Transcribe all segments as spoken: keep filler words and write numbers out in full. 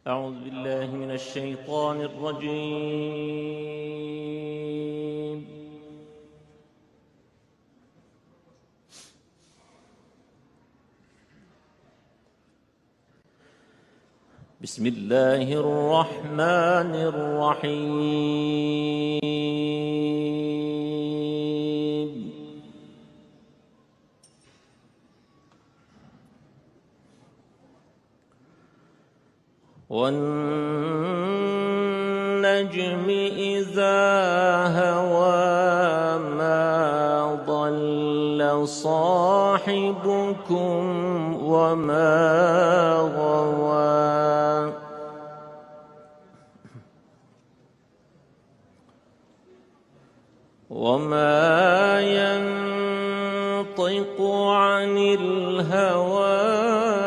أعوذ بالله من الشيطان الرجيم. بسم الله الرحمن الرحيم. والنجم إذا هوى ما ضل صاحبكم وما غوى وما ينطق عن الهوى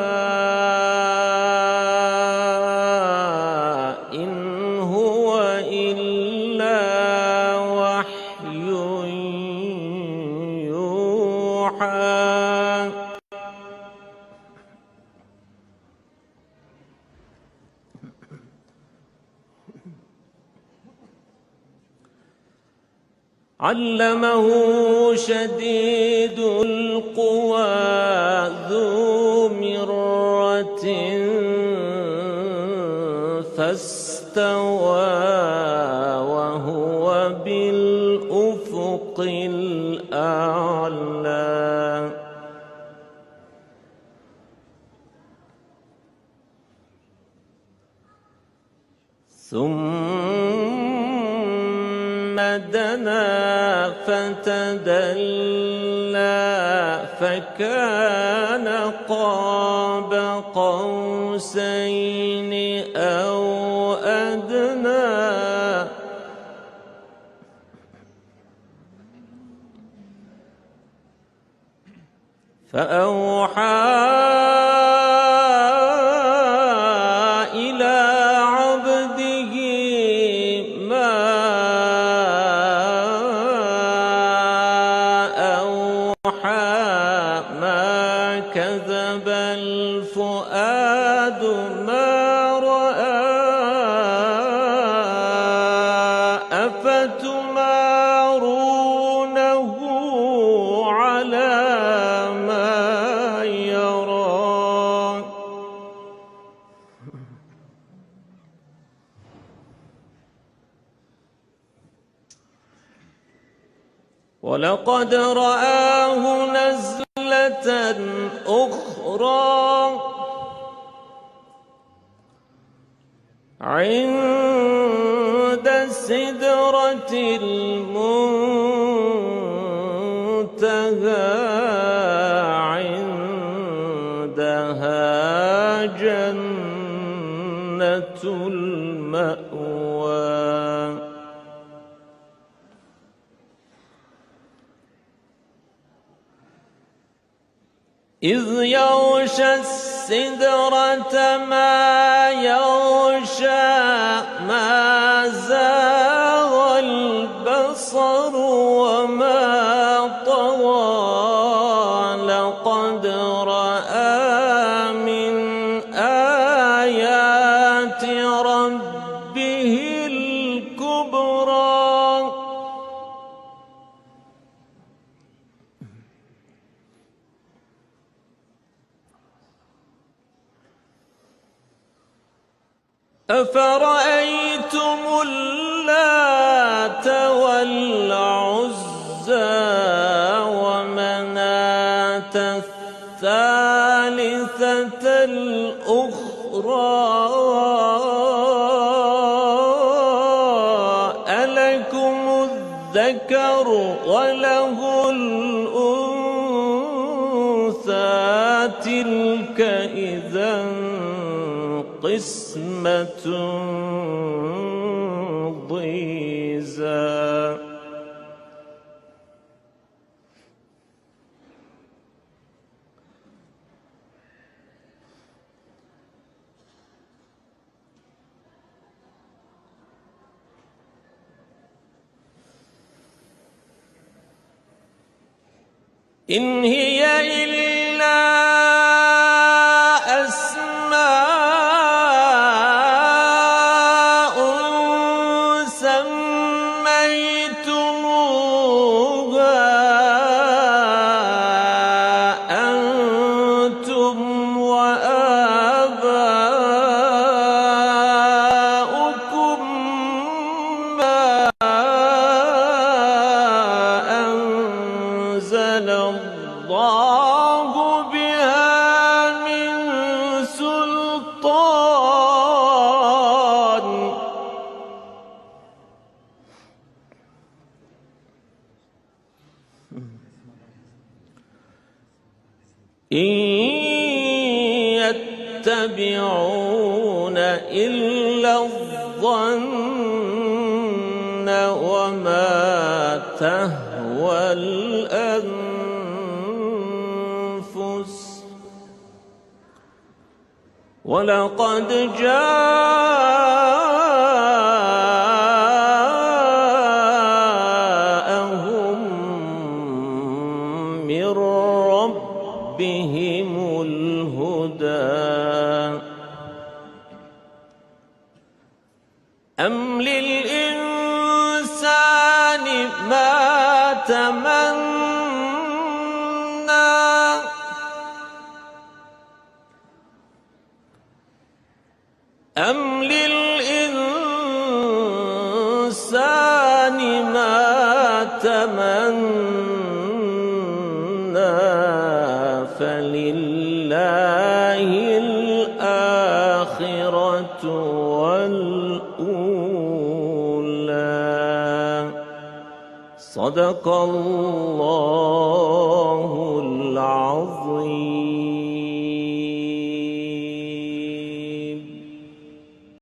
علمه شديد القوى ذو مرة فاستوى وهو بالأفق الأعلى ثم دنا فتدلى فكان قاب قوسين أو أدنى فأوحى إلى عبده ما كذب الفؤاد ما رأى أفتمارونه على ما يرى ولقد رآه نزلة أخرى عند سدرة المنتهى عندها جنة المأوى إذ يغشى السدرة ما يغشى ما زاغ البصر وما طغى لقد رأى من آيات ربه الكبرى أفرأيتم اللات والعزى ومناة الثالثة الأخرى ألكم الذكر وله الأنثى تلك إذا قسمة ضيزى إن هي إلا أسماء الله بها من سلطان إن يتبعون إلا الظن وما تهوى الأنفس ولقد جاءهم من ربهم الهدى أم للإنسان ما تمنى أم للإنسان ما تمنى فلله الآخرة والأولى صدق الله العظيم.